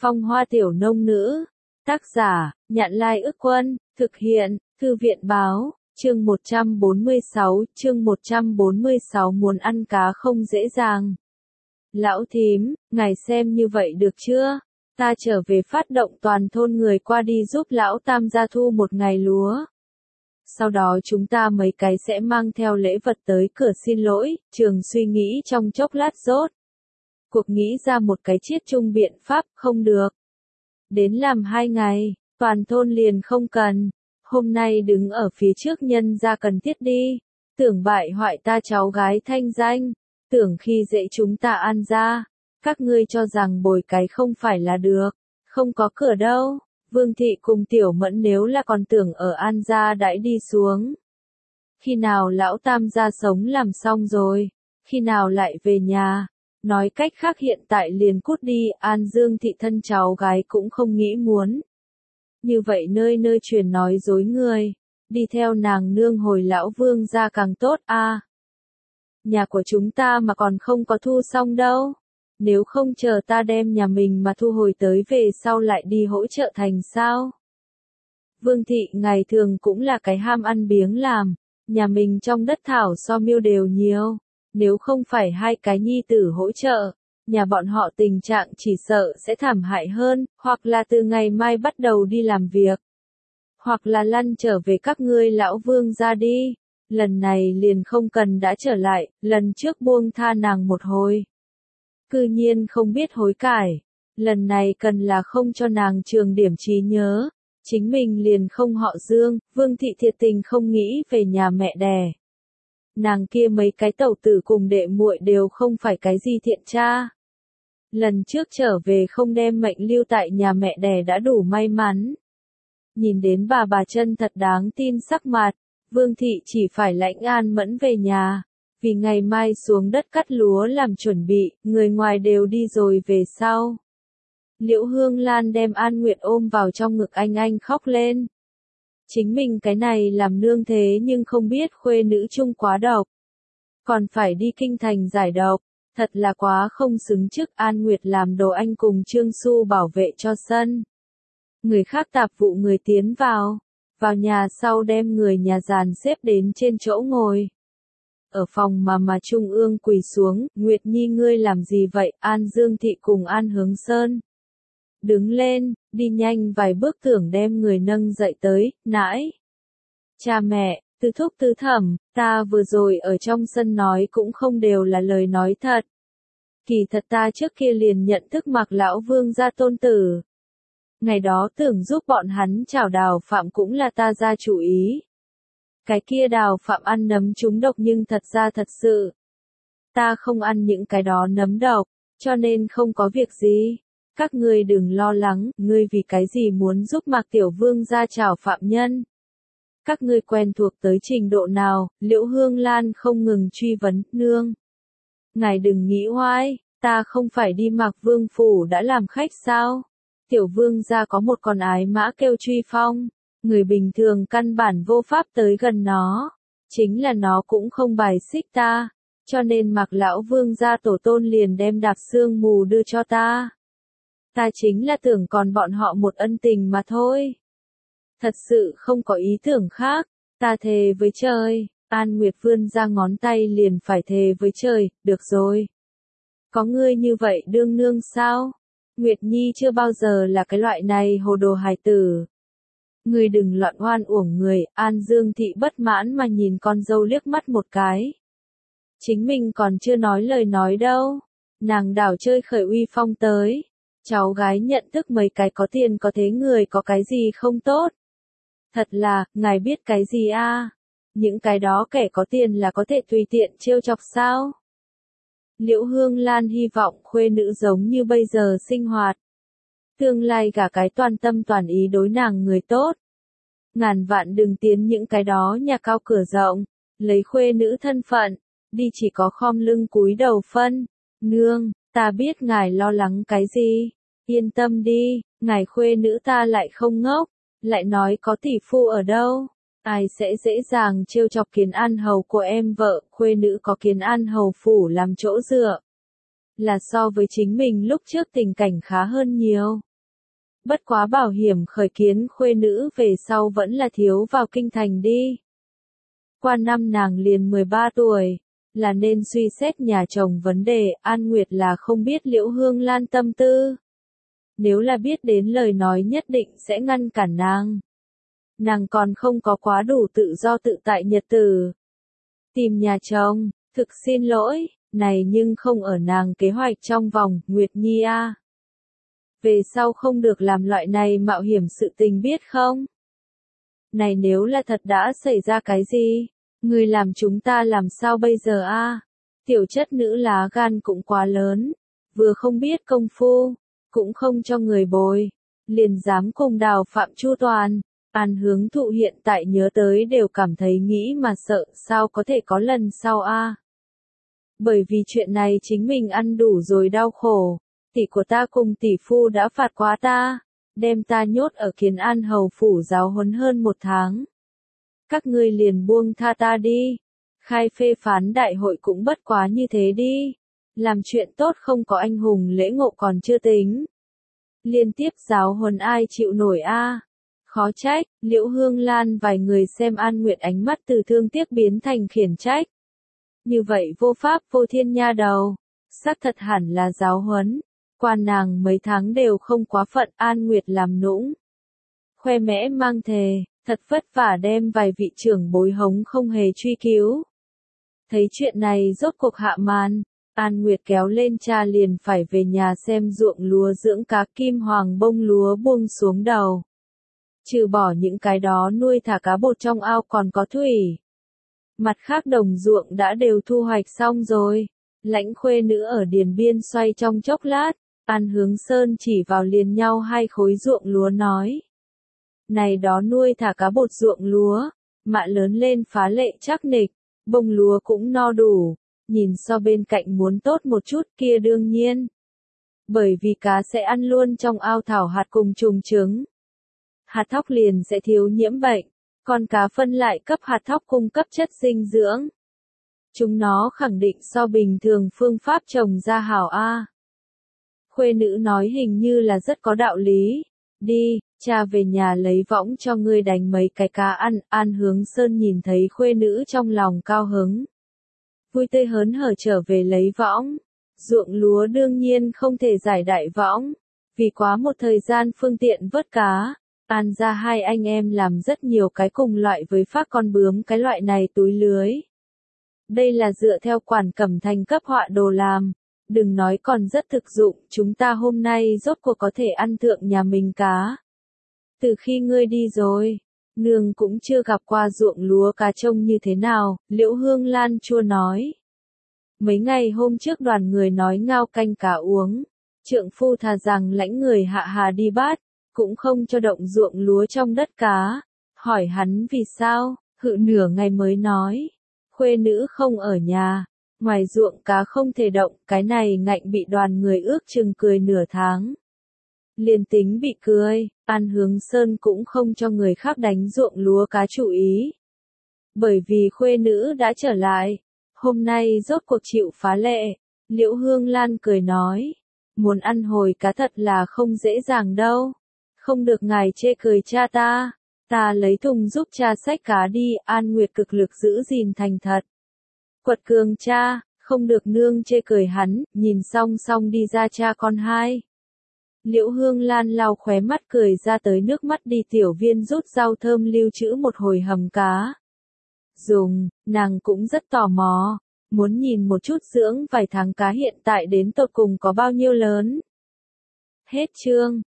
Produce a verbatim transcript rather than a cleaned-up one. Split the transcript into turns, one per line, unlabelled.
Phong hoa tiểu nông nữ. Tác giả, Nhạn Lai Ức Quân, thực hiện, Thư viện Báo, chương một trăm bốn mươi sáu, chương một trăm bốn mươi sáu muốn ăn cá không dễ dàng. Lão thím, ngài xem như vậy được chưa? Ta trở về phát động toàn thôn người qua đi giúp lão tam gia thu một ngày lúa. Sau đó chúng ta mấy cái sẽ mang theo lễ vật tới cửa xin lỗi, Trường suy nghĩ trong chốc lát rốt cuộc nghĩ ra một cái chiết chung biện pháp, không được. Đến làm hai ngày, toàn thôn liền không cần. Hôm nay đứng ở phía trước nhân ra cần thiết đi. Tưởng bại hoại ta cháu gái thanh danh. Tưởng khi dễ chúng ta ăn ra. Các ngươi cho rằng bồi cái không phải là được. Không có cửa đâu. Vương thị cùng tiểu mẫn nếu là còn tưởng ở an gia đãi đi xuống. Khi nào lão tam gia sống làm xong rồi. Khi nào lại về nhà. Nói cách khác hiện tại liền cút đi, An Dương thị thân cháu gái cũng không nghĩ muốn. Như vậy nơi nơi truyền nói dối người, đi theo nàng nương hồi lão vương ra càng tốt a. À, nhà của chúng ta mà còn không có thu xong đâu. Nếu không chờ ta đem nhà mình mà thu hồi tới về sau lại đi hỗ trợ thành sao? Vương thị ngày thường cũng là cái ham ăn biếng làm, nhà mình trong đất thảo so miêu đều nhiều. Nếu không phải hai cái nhi tử hỗ trợ, nhà bọn họ tình trạng chỉ sợ sẽ thảm hại hơn, hoặc là từ ngày mai bắt đầu đi làm việc, hoặc là lăn trở về các ngươi lão vương ra đi. Lần này liền không cần đã trở lại, lần trước buông tha nàng một hồi. Cư nhiên không biết hối cải, lần này cần là không cho nàng trường điểm trí nhớ, chính mình liền không họ Dương, Vương thị thiệt tình không nghĩ về nhà mẹ đẻ. Nàng kia mấy cái tẩu tử cùng đệ muội đều không phải cái gì thiện tra. Lần trước trở về không đem mệnh lưu tại nhà mẹ đẻ đã đủ may mắn. Nhìn đến bà bà chân thật đáng tin sắc mặt, Vương thị chỉ phải lãnh An Mẫn về nhà, vì ngày mai xuống đất cắt lúa làm chuẩn bị, người ngoài đều đi rồi về sau. Liễu Hương Lan đem An Nguyệt ôm vào trong ngực anh anh khóc lên. Chính mình cái này làm nương thế nhưng không biết khuê nữ chung quá độc. Còn phải đi kinh thành giải độc, thật là quá không xứng chức. An Nguyệt làm đồ anh cùng Trương Xu bảo vệ cho sân. Người khác tạp vụ người tiến vào, vào nhà sau đem người nhà dàn xếp đến trên chỗ ngồi. Ở phòng mà mà Trung ương quỳ xuống, Nguyệt Nhi ngươi làm gì vậy? An Dương thị cùng An Hướng Sơn đứng lên, đi nhanh vài bước tưởng đem người nâng dậy tới, nãi. Cha mẹ, tứ thúc tứ thẩm, ta vừa rồi ở trong sân nói cũng không đều là lời nói thật. Kỳ thật ta trước kia liền nhận thức Mạc lão vương gia tôn tử. Ngày đó tưởng giúp bọn hắn chảo đào phạm cũng là ta ra chủ ý. Cái kia đào phạm ăn nấm trúng độc nhưng thật ra thật sự. Ta không ăn những cái đó nấm độc, cho nên không có việc gì. Các ngươi đừng lo lắng, ngươi vì cái gì muốn giúp Mạc Tiểu Vương ra chảo phạm nhân. Các ngươi quen thuộc tới trình độ nào, Liễu Hương Lan không ngừng truy vấn, nương. Ngài đừng nghĩ hoài, ta không phải đi Mạc Vương phủ đã làm khách sao? Tiểu Vương ra có một con ái mã kêu Truy Phong, người bình thường căn bản vô pháp tới gần nó. Chính là nó cũng không bài xích ta, cho nên Mạc lão Vương ra tổ tôn liền đem đạp sương mù đưa cho ta. Ta chính là tưởng còn bọn họ một ân tình mà thôi. Thật sự không có ý tưởng khác, ta thề với trời. An Nguyệt vươn ra ngón tay liền phải thề với trời, được rồi. Có ngươi như vậy đương nương sao? Nguyệt Nhi chưa bao giờ là cái loại này hồ đồ hài tử. Ngươi đừng loạn oan uổng người, An Dương thị bất mãn mà nhìn con dâu liếc mắt một cái. Chính mình còn chưa nói lời nói đâu. Nàng đảo chơi khởi uy phong tới. Cháu gái nhận thức mấy cái có tiền có thế người có cái gì không tốt. Thật là, ngài biết cái gì a? À? Những cái đó kẻ có tiền là có thể tùy tiện trêu chọc sao? Liễu Hương Lan hy vọng khuê nữ giống như bây giờ sinh hoạt. Tương lai gả cái toàn tâm toàn ý đối nàng người tốt. Ngàn vạn đừng tiến những cái đó nhà cao cửa rộng, lấy khuê nữ thân phận, đi chỉ có khom lưng cúi đầu phân. Nương, ta biết ngài lo lắng cái gì, yên tâm đi, ngài khuê nữ ta lại không ngốc, lại nói có tỷ phu ở đâu, ai sẽ dễ dàng trêu chọc Kiến An hầu của em vợ, khuê nữ có Kiến An hầu phủ làm chỗ dựa. Là so với chính mình lúc trước tình cảnh khá hơn nhiều. Bất quá bảo hiểm khởi kiến khuê nữ về sau vẫn là thiếu vào kinh thành đi. Qua năm nàng liền mười ba tuổi, là nên suy xét nhà chồng vấn đề. An Nguyệt là không biết Liễu Hương Lan tâm tư. Nếu là biết đến lời nói nhất định sẽ ngăn cản nàng. Nàng còn không có quá đủ tự do tự tại nhật tử. Tìm nhà chồng, thực xin lỗi, này nhưng không ở nàng kế hoạch trong vòng. Nguyệt Nhi a, về sau không được làm loại này mạo hiểm sự tình biết không? Này nếu là thật đã xảy ra cái gì, người làm chúng ta làm sao bây giờ a? Tiểu chất nữ lá gan cũng quá lớn, vừa không biết công phu, cũng không cho người bồi, liền dám cùng đào phạm chu toàn. An Hướng Thụ hiện tại nhớ tới đều cảm thấy nghĩ mà sợ, sao có thể có lần sau a? Bởi vì chuyện này chính mình ăn đủ rồi đau khổ, tỷ của ta cùng tỷ phu đã phạt quá ta, đem ta nhốt ở Kiến An hầu phủ giáo huấn hơn một tháng. Các ngươi liền buông tha ta đi, khai phê phán đại hội cũng bất quá như thế đi, làm chuyện tốt không có anh hùng lễ ngộ còn chưa tính. Liên tiếp giáo huấn ai chịu nổi a? Khó trách, Liễu Hương Lan vài người xem An Nguyệt ánh mắt từ thương tiếc biến thành khiển trách. Như vậy vô pháp vô thiên nha đầu, xác thật hẳn là giáo huấn, quan nàng mấy tháng đều không quá phận. An Nguyệt làm nũng, khoe mẽ mang thề, thật vất vả đem vài vị trưởng bối hống không hề truy cứu. Thấy chuyện này rốt cuộc hạ màn, An Nguyệt kéo lên cha liền phải về nhà xem ruộng lúa dưỡng cá. Kim hoàng bông lúa buông xuống đầu. Trừ bỏ những cái đó nuôi thả cá bột trong ao còn có thủy. Mặt khác đồng ruộng đã đều thu hoạch xong rồi. Lãnh khuê nữ ở điền biên xoay trong chốc lát, An Hướng Sơn chỉ vào liền nhau hai khối ruộng lúa nói. Này đó nuôi thả cá bột ruộng lúa, mạ lớn lên phá lệ chắc nịch, bông lúa cũng no đủ, nhìn so bên cạnh muốn tốt một chút kia đương nhiên. Bởi vì cá sẽ ăn luôn trong ao thảo hạt cùng trùng trứng. Hạt thóc liền sẽ thiếu nhiễm bệnh, còn cá phân lại cấp hạt thóc cung cấp chất dinh dưỡng. Chúng nó khẳng định so bình thường phương pháp trồng ra hảo A. Khuê nữ nói hình như là rất có đạo lý. Đi, cha về nhà lấy võng cho ngươi đánh mấy cái cá ăn. An Hướng Sơn nhìn thấy khuê nữ trong lòng cao hứng. Vui tươi hớn hở trở về lấy võng. Ruộng lúa đương nhiên không thể giải đại võng. Vì quá một thời gian phương tiện vớt cá. An ra hai anh em làm rất nhiều cái cùng loại với phác con bướm cái loại này túi lưới. Đây là dựa theo Quản Cẩm Thành cấp họa đồ làm. Đừng nói còn rất thực dụng, chúng ta hôm nay rốt cuộc có thể ăn thượng nhà mình cá. Từ khi ngươi đi rồi, nương cũng chưa gặp qua ruộng lúa cá trông như thế nào, Liễu Hương Lan chua nói. Mấy ngày hôm trước đoàn người nói ngao canh cá uống, trượng phu thà rằng lãnh người hạ hà đi bát, cũng không cho động ruộng lúa trong đất cá. Hỏi hắn vì sao, hự nửa ngày mới nói, khuê nữ không ở nhà. Ngoài ruộng cá không thể động, cái này ngạnh bị đoàn người ước chừng cười nửa tháng. Liền tính bị cười, An Hướng Sơn cũng không cho người khác đánh ruộng lúa cá chủ ý. Bởi vì khuê nữ đã trở lại, hôm nay rốt cuộc chịu phá lệ, Liễu Hương Lan cười nói, muốn ăn hồi cá thật là không dễ dàng đâu, không được ngài chê cười cha ta, ta lấy thùng giúp cha xách cá đi. An Nguyệt cực lực giữ gìn thành thật. Quật cường cha, không được nương chê cười hắn, nhìn song song đi ra cha con hai. Liễu Hương Lan lau khóe mắt cười ra tới nước mắt đi tiểu viên rút rau thơm lưu trữ một hồi hầm cá. Dùng, nàng cũng rất tò mò, muốn nhìn một chút dưỡng vài tháng cá hiện tại đến tột cùng có bao nhiêu lớn. Hết chương.